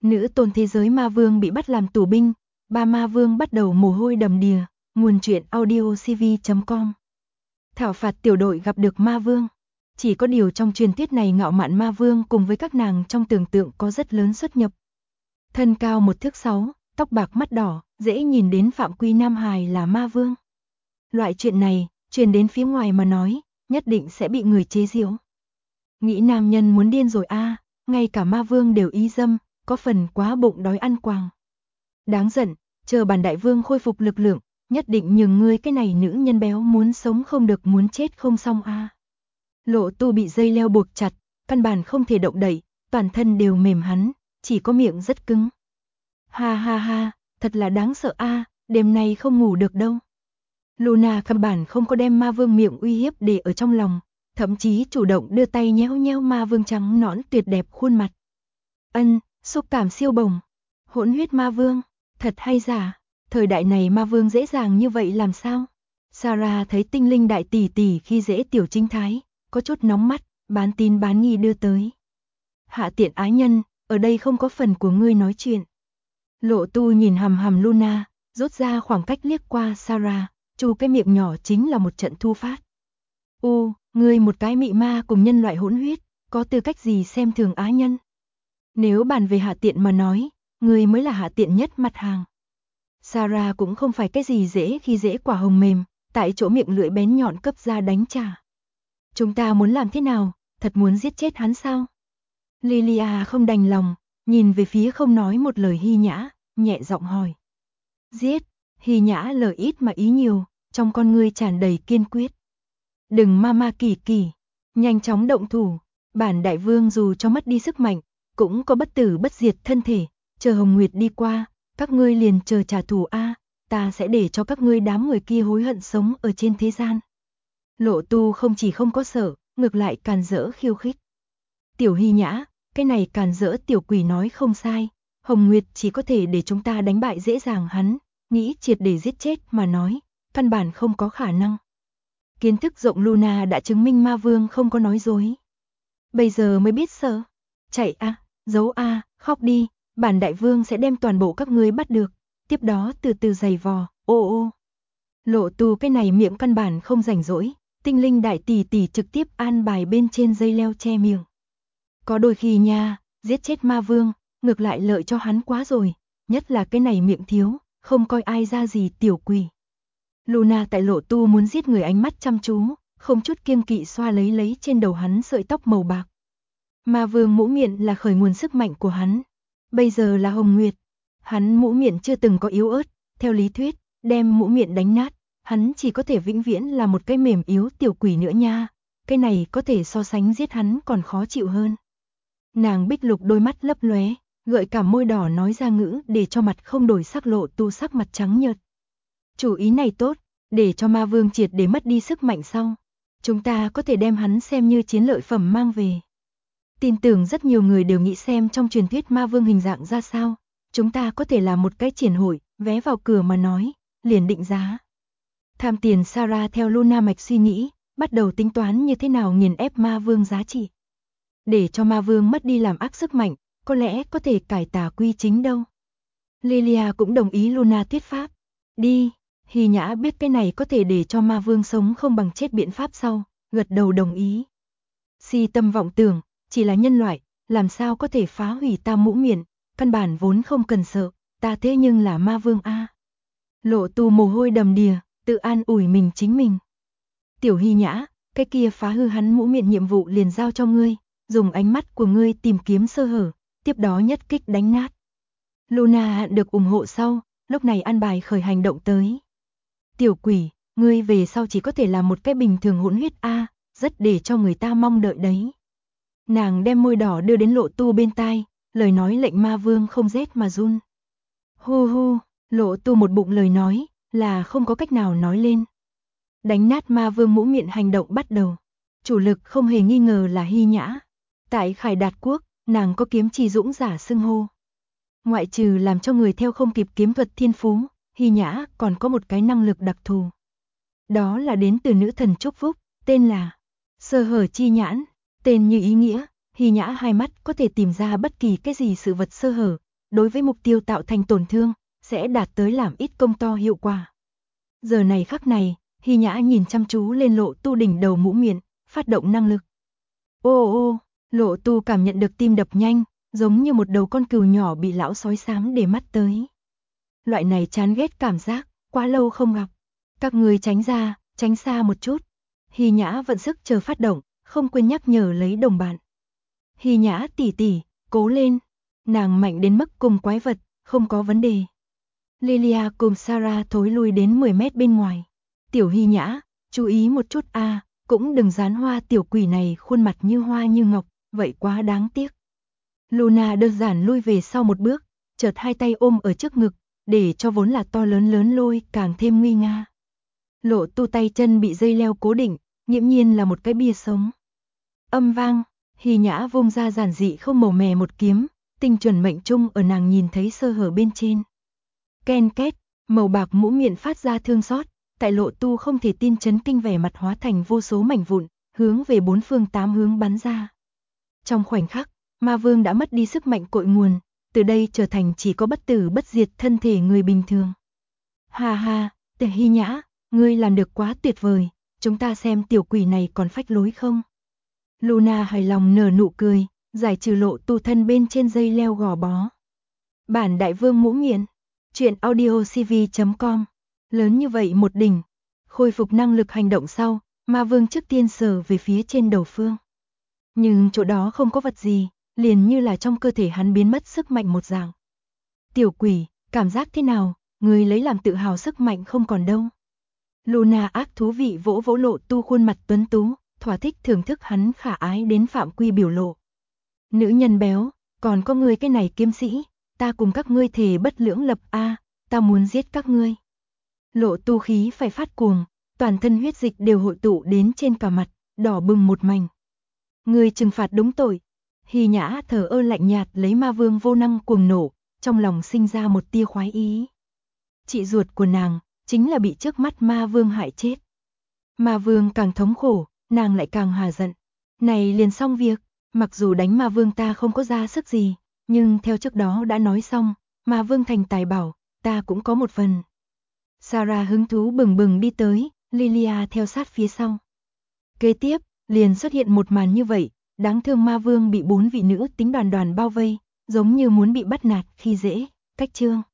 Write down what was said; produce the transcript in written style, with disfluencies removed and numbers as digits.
Nữ tôn thế giới ma vương bị bắt làm tù binh, ba ma vương bắt đầu mồ hôi đầm đìa, nguồn truyện audiocv.com. Thảo phạt tiểu đội gặp được ma vương. Chỉ có điều trong truyền thuyết này ngạo mạn ma vương cùng với các nàng trong tưởng tượng có rất lớn xuất nhập. Thân cao 1 thước 6, tóc bạc mắt đỏ, dễ nhìn đến phạm quy nam hài là ma vương. Loại chuyện này, truyền đến phía ngoài mà nói, nhất định sẽ bị người chế giễu. Nghĩ nam nhân muốn điên rồi a, ngay cả ma vương đều ý dâm, có phần quá bụng đói ăn quàng. Đáng giận, chờ bản đại vương khôi phục lực lượng, nhất định nhường ngươi cái này nữ nhân béo muốn sống không được muốn chết không xong a. Lộ Tu bị dây leo buộc chặt, căn bản không thể động đậy, toàn thân đều mềm hắn, chỉ có miệng rất cứng. Ha ha ha, thật là đáng sợ a, đêm nay không ngủ được đâu. Luna căn bản không có đem ma vương miệng uy hiếp để ở trong lòng, thậm chí chủ động đưa tay nhéo nhéo ma vương trắng nõn tuyệt đẹp khuôn mặt. Xúc cảm siêu bồng. Hỗn huyết ma vương, thật hay giả, thời đại này ma vương dễ dàng như vậy làm sao? Sarah thấy tinh linh đại tỷ tỷ khi dễ tiểu trinh thái, có chút nóng mắt, bán tín bán nghi đưa tới. Hạ tiện ái nhân, ở đây không có phần của ngươi nói chuyện. Lộ Tu nhìn hằm hằm Luna, rút ra khoảng cách liếc qua Sarah, chu cái miệng nhỏ chính là một trận thu phát. Ngươi một cái mị ma cùng nhân loại hỗn huyết, có tư cách gì xem thường ái nhân? Nếu bàn về hạ tiện mà nói, ngươi mới là hạ tiện nhất mặt hàng. Sarah cũng không phải cái gì dễ khi dễ quả hồng mềm, tại chỗ miệng lưỡi bén nhọn cấp ra đánh trả. Chúng ta muốn làm thế nào, thật muốn giết chết hắn sao? Lilia không đành lòng, nhìn về phía không nói một lời Hy Nhã, nhẹ giọng hỏi. Giết, Hy Nhã lời ít mà ý nhiều, trong con ngươi tràn đầy kiên quyết. Đừng ma kỳ kỳ, nhanh chóng động thủ, bản đại vương dù cho mất đi sức mạnh, cũng có bất tử bất diệt thân thể, chờ Hồng Nguyệt đi qua, các ngươi liền chờ trả thù a, ta sẽ để cho các ngươi đám người kia hối hận sống ở trên thế gian. Lộ Tu không chỉ không có sợ, ngược lại càn rỡ khiêu khích. Tiểu Hy Nhã, cái này càn rỡ tiểu quỷ nói không sai, Hồng Nguyệt chỉ có thể để chúng ta đánh bại dễ dàng hắn, nghĩ triệt để giết chết mà nói, căn bản không có khả năng. Kiến thức rộng Luna đã chứng minh ma vương không có nói dối. Bây giờ mới biết sợ. Chạy a, giấu a, khóc đi, bản đại vương sẽ đem toàn bộ các ngươi bắt được, tiếp đó từ từ giày vò, ô. Lộ Tu cái này miệng căn bản không rảnh rỗi, tinh linh đại tỷ tỷ trực tiếp an bài bên trên dây leo che miệng. Có đôi khi nha, giết chết ma vương, ngược lại lợi cho hắn quá rồi, nhất là cái này miệng thiếu, không coi ai ra gì tiểu quỷ. Luna tại Lộ Tu muốn giết người ánh mắt chăm chú, không chút kiêng kỵ xoa lấy trên đầu hắn sợi tóc màu bạc. Ma vương mũ miệng là khởi nguồn sức mạnh của hắn. Bây giờ là Hồng Nguyệt. Hắn mũ miệng chưa từng có yếu ớt, theo lý thuyết, đem mũ miệng đánh nát, hắn chỉ có thể vĩnh viễn là một cái mềm yếu tiểu quỷ nữa nha. Cái này có thể so sánh giết hắn còn khó chịu hơn. Nàng bích lục đôi mắt lấp lóe, gợi cảm môi đỏ nói ra ngữ để cho mặt không đổi sắc. Lộ Tu sắc mặt trắng nhợt. Chủ ý này tốt, để cho ma vương triệt để mất đi sức mạnh sau, chúng ta có thể đem hắn xem như chiến lợi phẩm mang về. Tin tưởng rất nhiều người đều nghĩ xem trong truyền thuyết ma vương hình dạng ra sao, chúng ta có thể làm một cái triển hội, vé vào cửa mà nói, liền định giá. Tham tiền Sarah theo Luna mạch suy nghĩ, bắt đầu tính toán như thế nào nghiền ép ma vương giá trị. Để cho ma vương mất đi làm ác sức mạnh, có lẽ có thể cải tà quy chính đâu. Lilia cũng đồng ý Luna thuyết pháp. Đi, Hy Nhã biết cái này có thể để cho ma vương sống không bằng chết biện pháp sau, gật đầu đồng ý. Si tâm vọng tưởng, chỉ là nhân loại, làm sao có thể phá hủy ta mũ miệng, căn bản vốn không cần sợ, ta thế nhưng là ma vương a. Lộ Tu mồ hôi đầm đìa, tự an ủi mình chính mình. Tiểu Hy Nhã, cái kia phá hư hắn mũ miệng nhiệm vụ liền giao cho ngươi, dùng ánh mắt của ngươi tìm kiếm sơ hở, tiếp đó nhất kích đánh nát. Luna được ủng hộ sau, lúc này an bài khởi hành động tới. Tiểu quỷ, ngươi về sau chỉ có thể là một cái bình thường hỗn huyết a, rất để cho người ta mong đợi đấy. Nàng đem môi đỏ đưa đến Lộ Tu bên tai, lời nói lệnh ma vương không rét mà run. Hu, Lộ Tu một bụng lời nói, là không có cách nào nói lên. Đánh nát ma vương mũ miệng hành động bắt đầu. Chủ lực không hề nghi ngờ là Hy Nhã. Tại Khải Đạt Quốc, nàng có kiếm trì dũng giả xưng hô. Ngoại trừ làm cho người theo không kịp kiếm thuật thiên phú, Hy Nhã còn có một cái năng lực đặc thù. Đó là đến từ nữ thần chúc phúc, tên là Sơ hở chi nhãn. Tên như ý nghĩa, Hy Nhã hai mắt có thể tìm ra bất kỳ cái gì sự vật sơ hở, đối với mục tiêu tạo thành tổn thương, sẽ đạt tới làm ít công to hiệu quả. Giờ này khắc này, Hy Nhã nhìn chăm chú lên Lộ Tu đỉnh đầu mũ miệng, phát động năng lực. Ô ô, Lộ Tu cảm nhận được tim đập nhanh, giống như một đầu con cừu nhỏ bị lão sói xám để mắt tới. Loại này chán ghét cảm giác, quá lâu không gặp. Các người tránh ra, tránh xa một chút. Hy Nhã vận sức chờ phát động, không quên nhắc nhở lấy đồng bạn. Hy Nhã tỷ tỷ, cố lên. Nàng mạnh đến mức cùng quái vật, không có vấn đề. Lilia cùng Sarah thối lui đến 10 mét bên ngoài. Tiểu Hy Nhã, chú ý một chút a, cũng đừng dán hoa tiểu quỷ này khuôn mặt như hoa như ngọc, vậy quá đáng tiếc. Luna đơn giản lui về sau một bước, chợt hai tay ôm ở trước ngực, để cho vốn là to lớn lôi càng thêm nguy nga. Lộ Tu tay chân bị dây leo cố định, nghiễm nhiên là một cái bia sống. Âm vang, Hy Nhã vung ra giản dị không màu mè một kiếm, tinh chuẩn mệnh trung ở nàng nhìn thấy sơ hở bên trên. Ken két, màu bạc mũ miệng phát ra thương xót, tại Lộ Tu không thể tin chấn kinh vẻ mặt hóa thành vô số mảnh vụn, hướng về bốn phương tám hướng bắn ra. Trong khoảnh khắc, Ma Vương đã mất đi sức mạnh cội nguồn, từ đây trở thành chỉ có bất tử bất diệt thân thể người bình thường. Ha ha, Tề Hy Nhã, ngươi làm được quá tuyệt vời, chúng ta xem tiểu quỷ này còn phách lối không. Luna hài lòng nở nụ cười, giải trừ Lộ Tu thân bên trên dây leo gò bó. Bản đại vương mũ miệng, truyện audiocv.com, lớn như vậy một đỉnh, khôi phục năng lực hành động sau, Ma Vương trước tiên sờ về phía trên đầu Phương. Nhưng chỗ đó không có vật gì, liền như là trong cơ thể hắn biến mất sức mạnh một dạng. Tiểu quỷ, cảm giác thế nào, người lấy làm tự hào sức mạnh không còn đâu. Luna ác thú vị vỗ vỗ Lộ Tu khuôn mặt tuấn tú, thỏa thích thưởng thức hắn khả ái đến phạm quy biểu lộ. Nữ nhân béo, còn có người cái này kiếm sĩ, ta cùng các ngươi thề bất lưỡng lập a, ta muốn giết các ngươi. Lộ Tu khí phải phát cuồng, toàn thân huyết dịch đều hội tụ đến trên cả mặt, đỏ bừng một mảnh. Người trừng phạt đúng tội. Hy Nhã thờ ơ lạnh nhạt lấy Ma Vương vô năng cuồng nổ, trong lòng sinh ra một tia khoái ý. Chị ruột của nàng, chính là bị trước mắt Ma Vương hại chết. Ma Vương càng thống khổ, nàng lại càng hà giận. Này liền xong việc, mặc dù đánh Ma Vương ta không có ra sức gì, nhưng theo trước đó đã nói xong, Ma Vương thành tài bảo, ta cũng có một phần. Sarah hứng thú bừng bừng đi tới, Lilia theo sát phía sau. Kế tiếp, liền xuất hiện một màn như vậy, đáng thương Ma Vương bị 4 vị nữ tính đoàn bao vây, giống như muốn bị bắt nạt khi dễ, cách chương.